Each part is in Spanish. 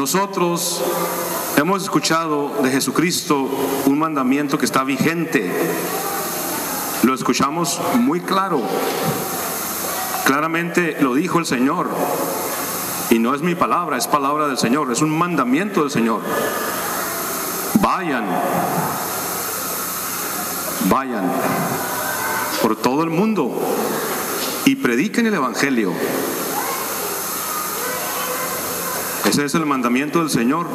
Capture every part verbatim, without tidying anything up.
nosotros hemos escuchado de Jesucristo un mandamiento que está vigente. Lo escuchamos muy claro. Claramente lo dijo el Señor. Y no es mi palabra, es palabra del Señor. Es un mandamiento del Señor. Vayan. Vayan por todo el mundo y prediquen el Evangelio. Ese es el mandamiento del Señor.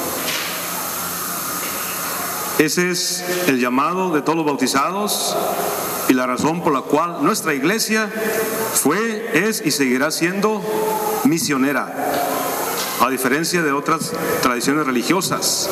Ese es el llamado de todos los bautizados y la razón por la cual nuestra iglesia fue, es y seguirá siendo misionera, a diferencia de otras tradiciones religiosas.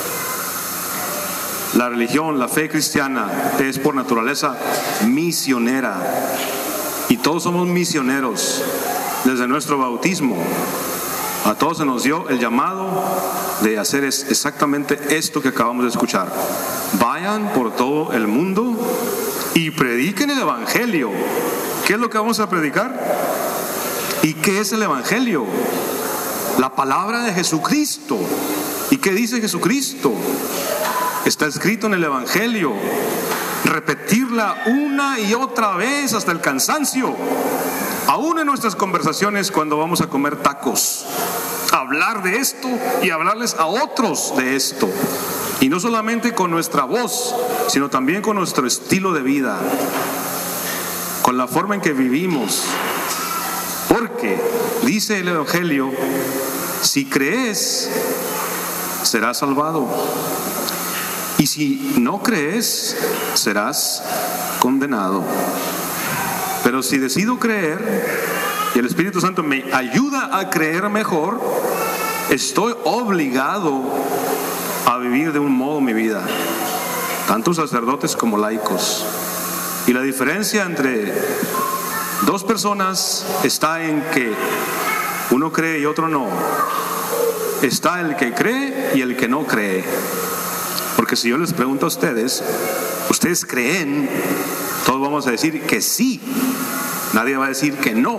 La religión, la fe cristiana es por naturaleza misionera, y todos somos misioneros desde nuestro bautismo. A todos se nos dio el llamado de hacer exactamente esto que acabamos de escuchar. Vayan por todo el mundo y prediquen el Evangelio. ¿Qué es lo que vamos a predicar? ¿Y qué es el Evangelio? La palabra de Jesucristo. ¿Y qué dice Jesucristo? Está escrito en el Evangelio. Repetirla una y otra vez hasta el cansancio. Aún en nuestras conversaciones cuando vamos a comer tacos, hablar de esto y hablarles a otros de esto. Y no solamente con nuestra voz, sino también con nuestro estilo de vida, con la forma en que vivimos. Porque dice el Evangelio, si crees, serás salvado. Y si no crees, serás condenado. Pero si decido creer y el Espíritu Santo me ayuda a creer mejor, estoy obligado a vivir de un modo mi vida, tanto sacerdotes como laicos. Y la diferencia entre dos personas está en que uno cree y otro no. Está el que cree y el que no cree. Porque si yo les pregunto a ustedes, ¿ustedes creen? Todos vamos a decir que sí. Nadie va a decir que no.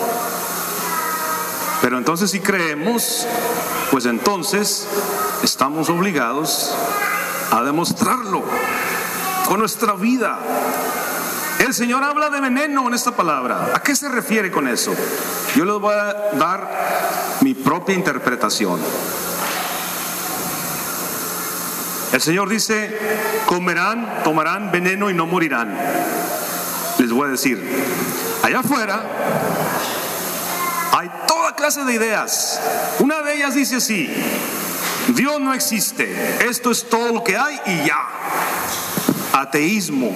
Pero entonces si creemos, pues entonces estamos obligados a demostrarlo con nuestra vida. El Señor habla de veneno en esta palabra. ¿A qué se refiere con eso? Yo les voy a dar mi propia interpretación. El Señor dice, comerán, tomarán veneno y no morirán. Les voy a decir, allá afuera hay toda clase de ideas. Una de ellas dice así: Dios no existe, esto es todo lo que hay y ya. Ateísmo.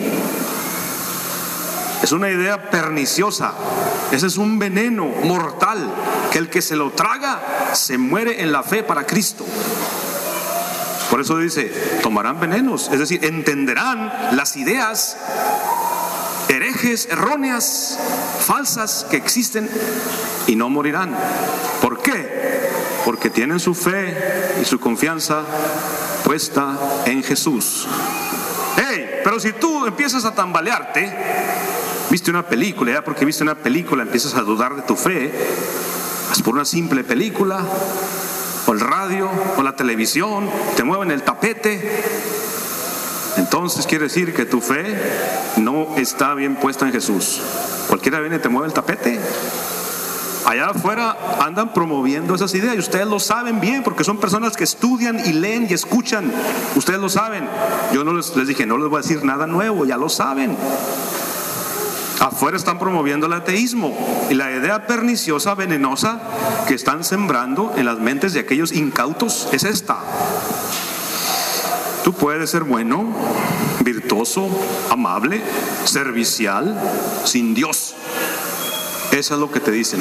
Es una idea perniciosa. Ese es un veneno mortal que el que se lo traga se muere en la fe para Cristo. Por eso dice, tomarán venenos, es decir, entenderán las ideas herejes, erróneas, falsas que existen y no morirán. ¿Por qué? Porque tienen su fe y su confianza puesta en Jesús. Hey, pero si tú empiezas a tambalearte, viste una película, ya porque viste una película empiezas a dudar de tu fe, es por una simple película, o el radio, o la televisión, te mueven el tapete, entonces quiere decir que tu fe no está bien puesta en Jesús. Cualquiera viene y te mueve el tapete. Allá afuera andan promoviendo esas ideas y ustedes lo saben bien porque son personas que estudian y leen y escuchan. Ustedes lo saben. Yo no les, les dije, no les voy a decir nada nuevo, ya lo saben. Afuera están promoviendo el ateísmo y la idea perniciosa, venenosa que están sembrando en las mentes de aquellos incautos es esta: tú puedes ser bueno, virtuoso, amable, servicial, sin Dios. Eso es lo que te dicen.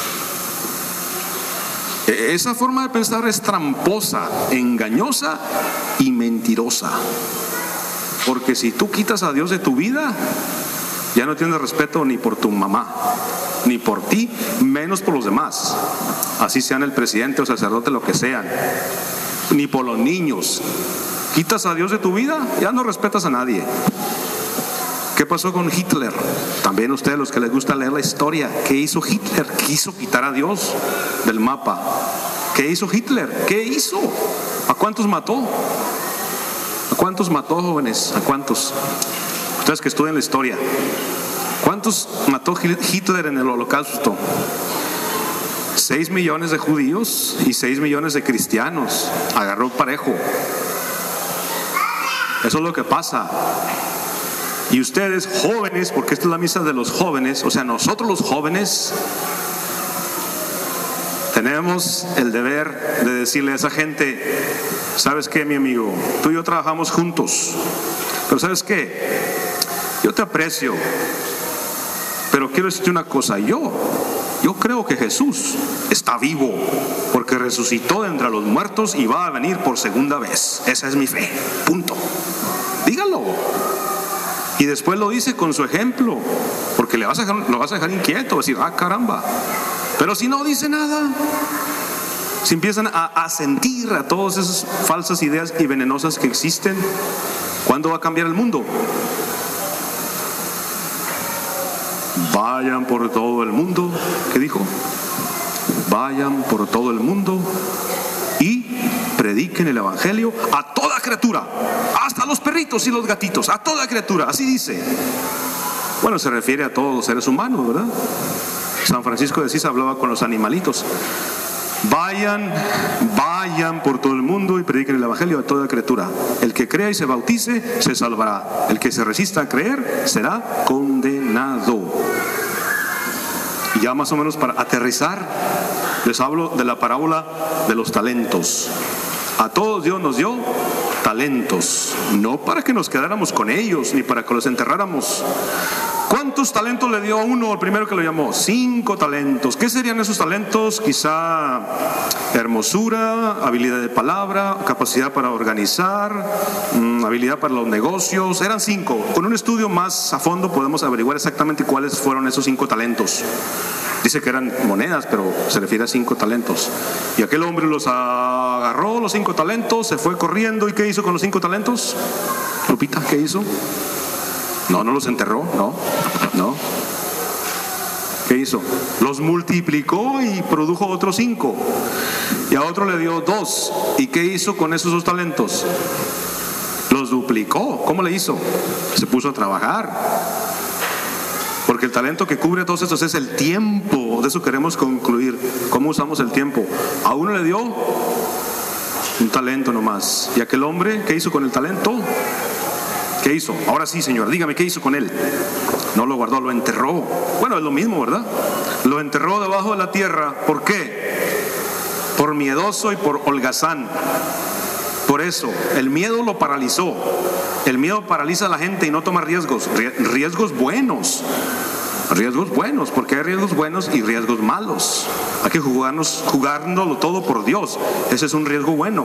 Esa forma de pensar es tramposa, engañosa y mentirosa. Porque si tú quitas a Dios de tu vida, ya no tienes respeto ni por tu mamá, ni por ti, menos por los demás. Así sean el presidente o sacerdote, lo que sean. Ni por los niños. Quitas a Dios de tu vida, ya no respetas a nadie. ¿Qué pasó con Hitler? También ustedes, los que les gusta leer la historia, ¿qué hizo Hitler? Quiso quitar a Dios del mapa. ¿Qué hizo Hitler? ¿Qué hizo? ¿A cuántos mató? ¿A cuántos mató, jóvenes? ¿A cuántos? Ustedes que estudian la historia, ¿cuántos mató Hitler en el Holocausto? Seis millones de judíos y seis millones de cristianos. Agarró parejo. Eso es lo que pasa. Y ustedes jóvenes, porque esta es la misa de los jóvenes, o sea, nosotros los jóvenes tenemos el deber de decirle a esa gente: ¿sabes qué, mi amigo? Tú y yo trabajamos juntos, pero ¿sabes qué? Yo te aprecio, pero quiero decirte una cosa. Yo, yo creo que Jesús está vivo, porque resucitó de entre los muertos y va a venir por segunda vez. Esa es mi fe, punto. Dígalo. Y después lo dice con su ejemplo, porque le vas a dejar, lo vas a dejar inquieto, decir: ah, caramba. Pero si no dice nada, si empiezan a, a sentir a todas esas falsas ideas y venenosas que existen, ¿cuándo va a cambiar el mundo? Vayan por todo el mundo. ¿Qué dijo? Vayan por todo el mundo y prediquen el evangelio a toda criatura, hasta los perritos y los gatitos, a toda criatura. Así dice. Bueno, se refiere a todos los seres humanos, ¿verdad? San Francisco de Asís hablaba con los animalitos. Vayan, vayan por todo el mundo y prediquen el evangelio a toda criatura. El que crea y se bautice se salvará. El que se resista a creer será condenado. Y ya más o menos para aterrizar, les hablo de la parábola de los talentos. A todos Dios nos dio talentos, no para que nos quedáramos con ellos, ni para que los enterráramos. ¿Cuántos talentos le dio a uno el primero que lo llamó? Cinco talentos. ¿Qué serían esos talentos? Quizá hermosura, habilidad de palabra, capacidad para organizar, mmm, habilidad para los negocios. Eran cinco. Con un estudio más a fondo podemos averiguar exactamente cuáles fueron esos cinco talentos. Dice que eran monedas, pero se refiere a cinco talentos. Y aquel hombre los agarró, los cinco talentos, se fue corriendo. ¿Y qué hizo con los cinco talentos? Lupita, ¿qué hizo? No, no los enterró, no, no. ¿Qué hizo? Los multiplicó y produjo otros cinco. Y a otro le dio dos. ¿Y qué hizo con esos dos talentos? Los duplicó. ¿Cómo le hizo? Se puso a trabajar. Porque el talento que cubre a todos estos es el tiempo. De eso queremos concluir. ¿Cómo usamos el tiempo? A uno le dio un talento nomás. ¿Y aquel hombre qué hizo con el talento? ¿Qué hizo? Ahora sí, señor, dígame, ¿qué hizo con él? No lo guardó, lo enterró. Bueno, es lo mismo, ¿verdad? Lo enterró debajo de la tierra. ¿Por qué? Por miedoso y por holgazán. Por eso, el miedo lo paralizó. El miedo paraliza a la gente y no toma riesgos. Riesgos buenos. Riesgos buenos, porque hay riesgos buenos y riesgos malos. Hay que jugarnos, jugándolo todo por Dios. Ese es un riesgo bueno.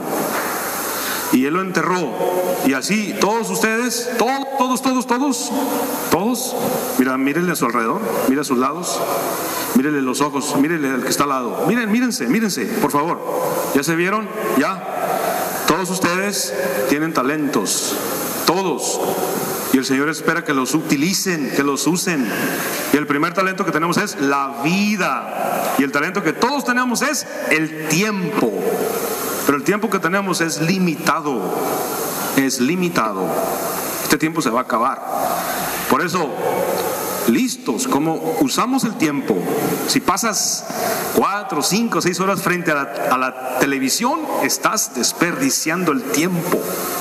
Y él lo enterró. Y así, todos ustedes, todos, todos, todos, todos, todos, mira, mírenle a su alrededor, mire a sus lados, mírenle los ojos, mírenle al que está al lado. Miren, mírense, mírense, por favor. ¿Ya se vieron? ¿Ya? Todos ustedes tienen talentos, todos. Y el Señor espera que los utilicen, que los usen. Y el primer talento que tenemos es la vida. Y el talento que todos tenemos es el tiempo. Pero el tiempo que tenemos es limitado, es limitado. Este tiempo se va a acabar. Por eso, listos, como usamos el tiempo. Si pasas cuatro, cinco, seis horas frente a la, a la televisión, estás desperdiciando el tiempo.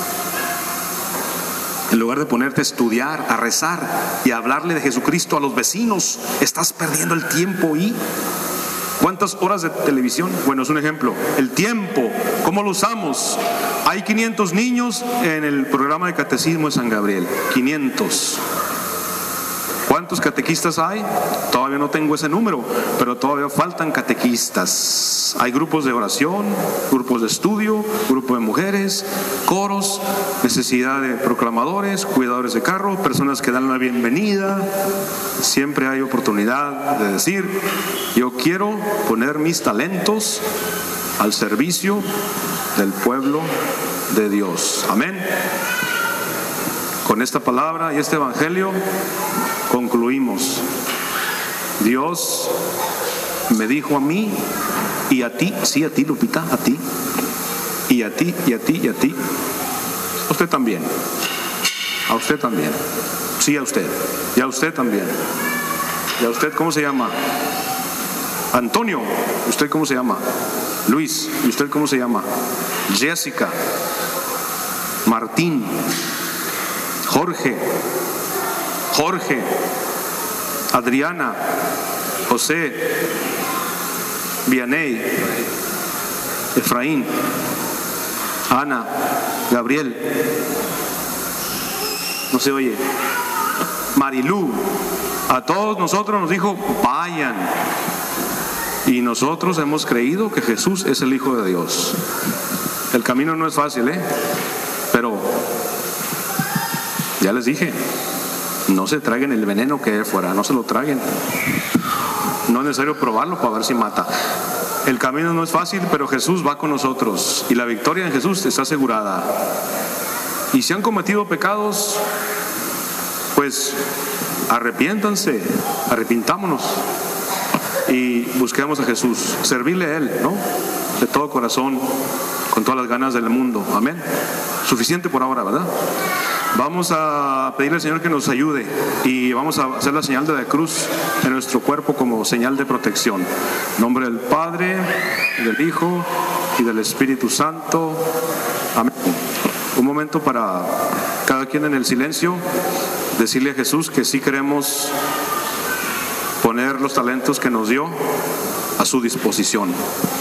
En lugar de ponerte a estudiar, a rezar y a hablarle de Jesucristo a los vecinos, estás perdiendo el tiempo. ¿Y cuántas horas de televisión? Bueno, es un ejemplo. El tiempo, ¿cómo lo usamos? Hay quinientos niños en el programa de catecismo de San Gabriel. quinientos. ¿Cuántos catequistas hay? Todavía no tengo ese número, pero todavía faltan catequistas. Hay grupos de oración, grupos de estudio, grupo de mujeres, coros, necesidad de proclamadores, cuidadores de carro, personas que dan la bienvenida. Siempre hay oportunidad de decir: yo quiero poner mis talentos al servicio del pueblo de Dios. Amén. Con esta palabra y este evangelio concluimos. Dios me dijo a mí Y a ti, sí, a ti, Lupita, a ti. Y a ti, y a ti, y a ti. A usted también. A usted también. Sí, a usted. Y a usted también. ¿Y a usted cómo se llama? Antonio. ¿Y usted cómo se llama? Luis. ¿Y usted cómo se llama? Jessica. Martín. Jorge. Jorge. Adriana. José. Vianey. Efraín. Ana. Gabriel. No se oye. Marilú. A todos nosotros nos dijo, vayan. Y nosotros hemos creído que Jesús es el Hijo de Dios. El camino no es fácil, ¿eh? Pero ya les dije, no se traguen el veneno que hay fuera, no se lo traguen. No es necesario probarlo para ver si mata. El camino no es fácil, pero Jesús va con nosotros y la victoria en Jesús está asegurada. Y si han cometido pecados, pues arrepiéntanse, arrepintámonos y busquemos a Jesús, servirle a Él, ¿no? De todo corazón, con todas las ganas del mundo. Amén. Suficiente por ahora, ¿verdad? Vamos a pedirle al Señor que nos ayude y vamos a hacer la señal de la cruz en nuestro cuerpo como señal de protección. En nombre del Padre, del Hijo y del Espíritu Santo. Amén. Un momento para cada quien en el silencio decirle a Jesús que sí queremos poner los talentos que nos dio a su disposición.